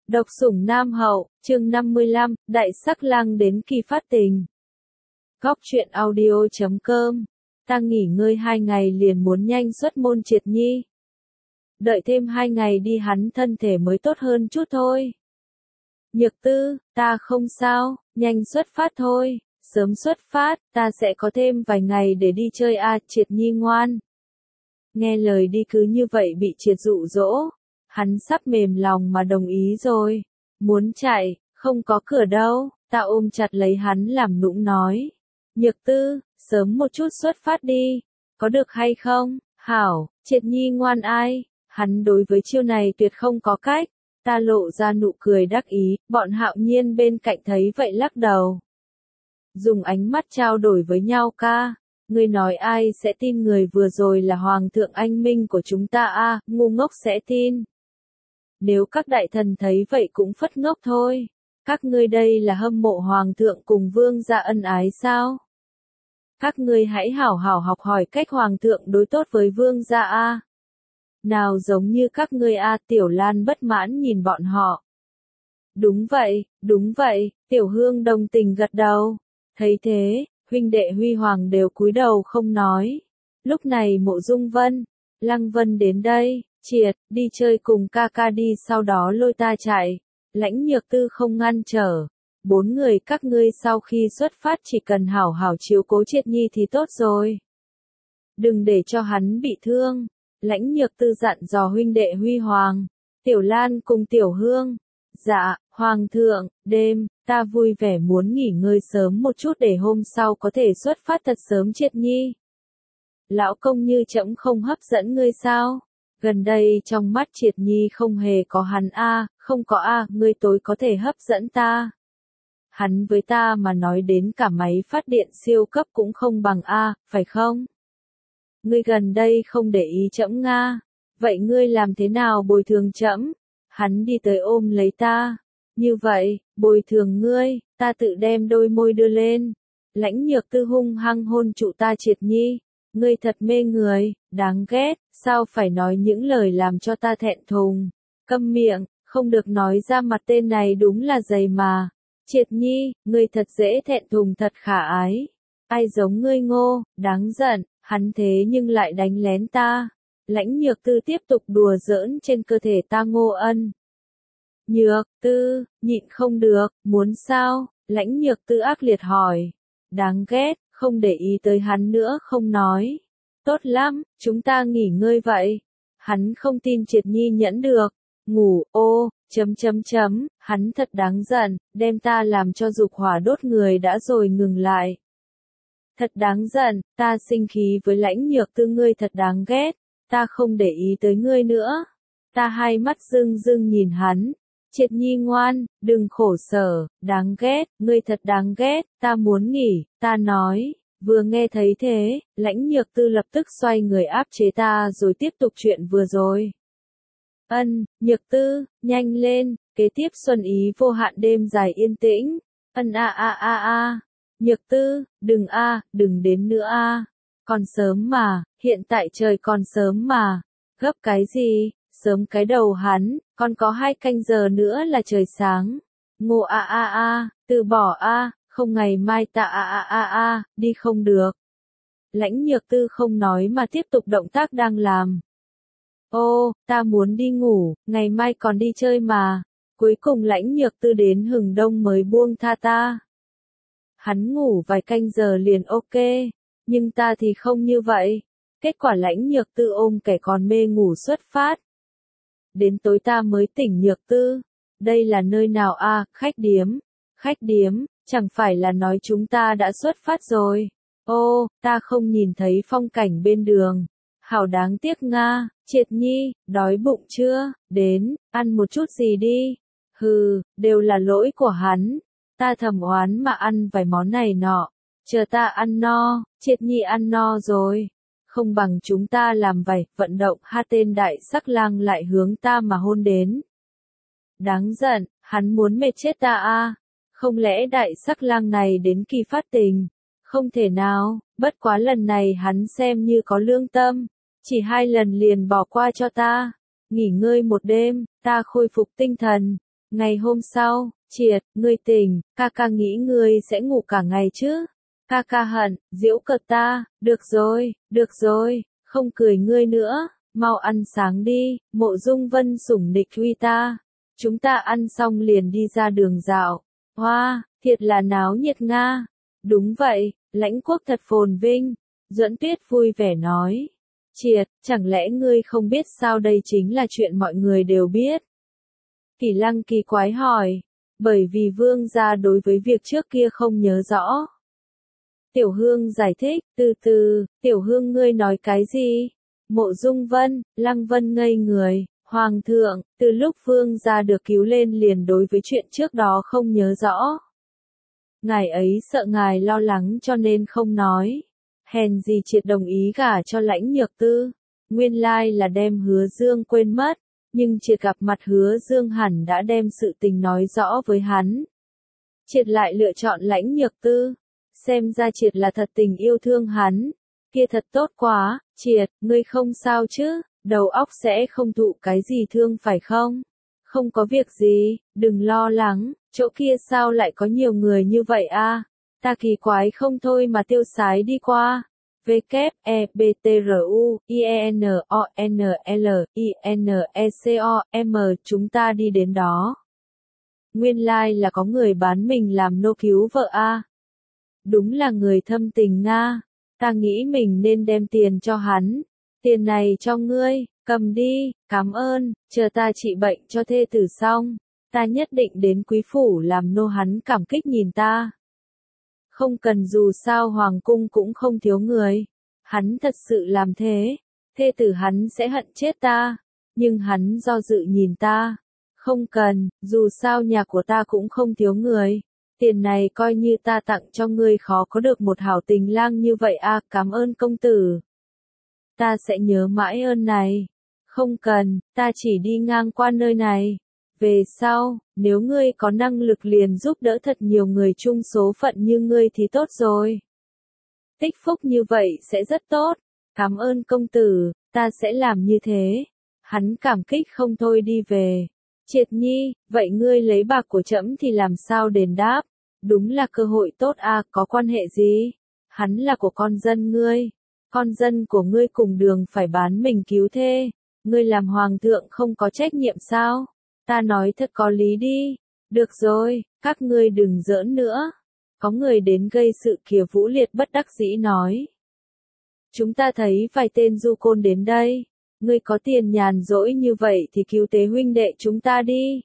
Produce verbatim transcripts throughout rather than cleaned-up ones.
Độc sủng Nam Hậu, chương năm mươi lăm, Đại Sắc Lang đến kỳ phát tình. Góc truyện audio chấm com. Ta nghỉ ngơi hai ngày liền muốn nhanh xuất môn triệt nhi. Đợi thêm hai ngày đi hắn thân thể mới tốt hơn chút thôi. Nhược Tư, ta không sao, nhanh xuất phát thôi, sớm xuất phát, ta sẽ có thêm vài ngày để đi chơi à, Triệt Nhi ngoan. Nghe lời đi cứ như vậy bị Triệt dụ dỗ, hắn sắp mềm lòng mà đồng ý rồi. Muốn chạy, không có cửa đâu, ta ôm chặt lấy hắn làm nũng nói. Nhược Tư, sớm một chút xuất phát đi, có được hay không? Hảo, Triệt Nhi ngoan ai, hắn đối với chiêu này tuyệt không có cách. Ta lộ ra nụ cười đắc ý, bọn Hạo Nhiên bên cạnh thấy vậy lắc đầu. Dùng ánh mắt trao đổi với nhau ca, ngươi nói ai sẽ tin người vừa rồi là Hoàng thượng anh minh của chúng ta a à, ngu ngốc sẽ tin. Nếu các đại thần thấy vậy cũng phất ngốc thôi, các ngươi đây là hâm mộ Hoàng thượng cùng vương gia ân ái sao? Các ngươi hãy hảo hảo học hỏi cách Hoàng thượng đối tốt với vương gia a. À. Nào giống như các ngươi a, Tiểu Lan bất mãn nhìn bọn họ. Đúng vậy, đúng vậy, Tiểu Hương đồng tình gật đầu. Thấy thế, huynh đệ Huy Hoàng đều cúi đầu không nói. Lúc này Mộ Dung Vân, Lăng Vân đến đây, Triệt, đi chơi cùng ca ca đi sau đó lôi ta chạy. Lãnh Nhược Tư không ngăn trở. Bốn người các ngươi sau khi xuất phát chỉ cần hảo hảo chiếu cố Triệt Nhi thì tốt rồi. Đừng để cho hắn bị thương. Lãnh Nhược Tư dặn dò huynh đệ Huy Hoàng, Tiểu Lan cùng Tiểu Hương. Dạ, Hoàng thượng, đêm, ta vui vẻ muốn nghỉ ngơi sớm một chút để hôm sau có thể xuất phát thật sớm Triệt Nhi. Lão công như trẫm không hấp dẫn ngươi sao? Gần đây trong mắt Triệt Nhi không hề có hắn a, không có a, ngươi tối có thể hấp dẫn ta. Hắn với ta mà nói đến cả máy phát điện siêu cấp cũng không bằng a, phải không? Ngươi gần đây không để ý trẫm nga, vậy ngươi làm thế nào bồi thường trẫm? Hắn đi tới ôm lấy ta, như vậy, bồi thường ngươi, ta tự đem đôi môi đưa lên. Lãnh Nhược Tư hung hăng hôn trụ ta Triệt Nhi, ngươi thật mê người, đáng ghét, sao phải nói những lời làm cho ta thẹn thùng. Câm miệng, không được nói ra mặt tên này đúng là dày mà. Triệt Nhi, ngươi thật dễ thẹn thùng thật khả ái. Ai giống ngươi ngô, đáng giận. Hắn thế nhưng lại đánh lén ta. Lãnh Nhược Tư tiếp tục đùa giỡn trên cơ thể ta Ngô Ân. Nhược Tư, nhịn không được, muốn sao? Lãnh Nhược Tư ác liệt hỏi. Đáng ghét, không để ý tới hắn nữa không nói. Tốt lắm, chúng ta nghỉ ngơi vậy. Hắn không tin Triệt Nhi nhẫn được. Ngủ, ô, chấm chấm chấm, hắn thật đáng giận, đem ta làm cho dục hỏa đốt người đã rồi ngừng lại. Thật đáng giận, ta sinh khí với Lãnh Nhược Tư ngươi thật đáng ghét, ta không để ý tới ngươi nữa. Ta hai mắt rưng rưng nhìn hắn, Triệt Nhi ngoan, đừng khổ sở, đáng ghét, ngươi thật đáng ghét, ta muốn nghỉ, ta nói. Vừa nghe thấy thế, Lãnh Nhược Tư lập tức xoay người áp chế ta rồi tiếp tục chuyện vừa rồi. Ân, Nhược Tư, nhanh lên, kế tiếp xuân ý vô hạn đêm dài yên tĩnh. Ân a a a a. Nhược Tư, đừng a, à, đừng đến nữa a. À. Còn sớm mà, hiện tại trời còn sớm mà. Gấp cái gì? Sớm cái đầu hắn, còn có hai canh giờ nữa là trời sáng. Ngô a a a, từ bỏ a, à, không ngày mai ta a a a a, đi không được. Lãnh Nhược Tư không nói mà tiếp tục động tác đang làm. Ô, ta muốn đi ngủ, ngày mai còn đi chơi mà. Cuối cùng Lãnh Nhược Tư đến hừng đông mới buông tha ta. Hắn ngủ vài canh giờ liền ok, nhưng ta thì không như vậy. Kết quả Lãnh Nhược Tư ôm kẻ còn mê ngủ xuất phát. Đến tối ta mới tỉnh Nhược Tư. Đây là nơi nào a? À, khách điếm. Khách điếm, chẳng phải là nói chúng ta đã xuất phát rồi. Ô, ta không nhìn thấy phong cảnh bên đường. Hảo đáng tiếc nga, Triệt Nhi, đói bụng chưa? Đến, ăn một chút gì đi. Hừ, đều là lỗi của hắn. Ta thầm oán mà ăn vài món này nọ, chờ ta ăn no, Triệt Nhi ăn no rồi, không bằng chúng ta làm vài vận động. Ha, tên Đại Sắc Lang lại hướng ta mà hôn đến. Đáng giận, hắn muốn mệt chết ta a. À. Không lẽ Đại Sắc Lang này đến kỳ phát tình? Không thể nào, bất quá lần này hắn xem như có lương tâm, chỉ hai lần liền bỏ qua cho ta. Nghỉ ngơi một đêm, ta khôi phục tinh thần. Ngày hôm sau, Triệt, ngươi tỉnh, ca ca nghĩ ngươi sẽ ngủ cả ngày chứ. Ca ca hận, giễu cợt ta, được rồi, được rồi, không cười ngươi nữa, mau ăn sáng đi, Mộ Dung Vân sủng nịch uy ta. Chúng ta ăn xong liền đi ra đường dạo. Hoa, thiệt là náo nhiệt Nga. Đúng vậy, lãnh quốc thật phồn vinh. Duẫn Tuyết vui vẻ nói. Triệt, chẳng lẽ ngươi không biết sao đây chính là chuyện mọi người đều biết? Kỳ Lăng kỳ quái hỏi. Bởi vì vương gia đối với việc trước kia không nhớ rõ. Tiểu Hương giải thích, từ từ, Tiểu Hương ngươi nói cái gì? Mộ Dung Vân, Lăng Vân ngây người, Hoàng thượng, từ lúc vương gia được cứu lên liền đối với chuyện trước đó không nhớ rõ. Ngài ấy sợ ngài lo lắng cho nên không nói. Hèn gì Triệt đồng ý gả cho Lãnh Nhược Tư. Nguyên lai là đem Hứa Dương quên mất, nhưng Triệt gặp mặt Hứa Dương hẳn đã đem sự tình nói rõ với hắn. Triệt lại lựa chọn Lãnh Nhược Tư. Xem ra Triệt là thật tình yêu thương hắn. Kia thật tốt quá, Triệt, ngươi không sao chứ, đầu óc sẽ không thụ cái gì thương phải không? Không có việc gì, đừng lo lắng, chỗ kia sao lại có nhiều người như vậy a? Ta kỳ quái không thôi mà tiêu sái đi qua. W, E, B, T, R, U, I, E, N, O, N, L, I, N, E, C, O, M, chúng ta đi đến đó. Nguyên lai like là có người bán mình làm nô cứu vợ a. Đúng là người thâm tình Nga. Ta nghĩ mình nên đem tiền cho hắn. Tiền này cho ngươi, cầm đi, cảm ơn, chờ ta trị bệnh cho thê tử xong. Ta nhất định đến quý phủ làm nô hắn cảm kích nhìn ta. Không cần dù sao hoàng cung cũng không thiếu người. Hắn thật sự làm thế. Thê tử hắn sẽ hận chết ta. Nhưng hắn do dự nhìn ta. Không cần, dù sao nhà của ta cũng không thiếu người. Tiền này coi như ta tặng cho ngươi khó có được một hảo tình lang như vậy a, cảm ơn công tử. Ta sẽ nhớ mãi ơn này. Không cần, ta chỉ đi ngang qua nơi này. Về sau, nếu ngươi có năng lực liền giúp đỡ thật nhiều người chung số phận như ngươi thì tốt rồi. Tích phúc như vậy sẽ rất tốt. Cảm ơn công tử, ta sẽ làm như thế. Hắn cảm kích không thôi đi về. Triệt Nhi, vậy ngươi lấy bạc của trẫm thì làm sao đền đáp? Đúng là cơ hội tốt a, có quan hệ gì? Hắn là của con dân ngươi. Con dân của ngươi cùng đường phải bán mình cứu thê. Ngươi làm hoàng thượng không có trách nhiệm sao? Ta nói thật có lý đi. Được rồi, các ngươi đừng giỡn nữa. Có người đến gây sự kia Vũ Liệt bất đắc dĩ nói. Chúng ta thấy vài tên du côn đến đây. Ngươi có tiền nhàn rỗi như vậy thì cứu tế huynh đệ chúng ta đi.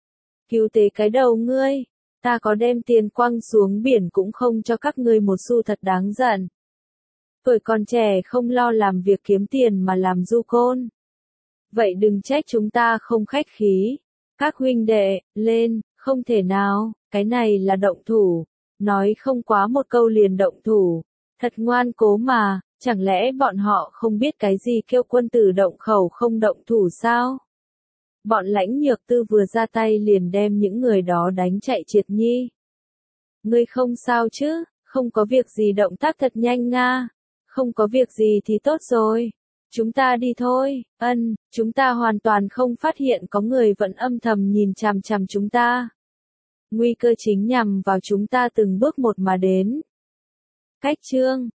Cứu tế cái đầu ngươi. Ta có đem tiền quăng xuống biển cũng không cho các ngươi một xu, thật đáng giận. Tuổi còn trẻ không lo làm việc kiếm tiền mà làm du côn. Vậy đừng trách chúng ta không khách khí. Các huynh đệ, lên, không thể nào, cái này là động thủ. Nói không quá một câu liền động thủ. Thật ngoan cố mà, chẳng lẽ bọn họ không biết cái gì kêu quân tử động khẩu không động thủ sao? Bọn Lãnh Nhược Tư vừa ra tay liền đem những người đó đánh chạy. Triệt Nhi. Ngươi không sao chứ, không có việc gì, động tác thật nhanh Nga. Không có việc gì thì tốt rồi. Chúng ta đi thôi. Ân, chúng ta hoàn toàn không phát hiện có người vẫn âm thầm nhìn chằm chằm chúng ta. Nguy cơ chính nhằm vào chúng ta từng bước một mà đến. Cách chương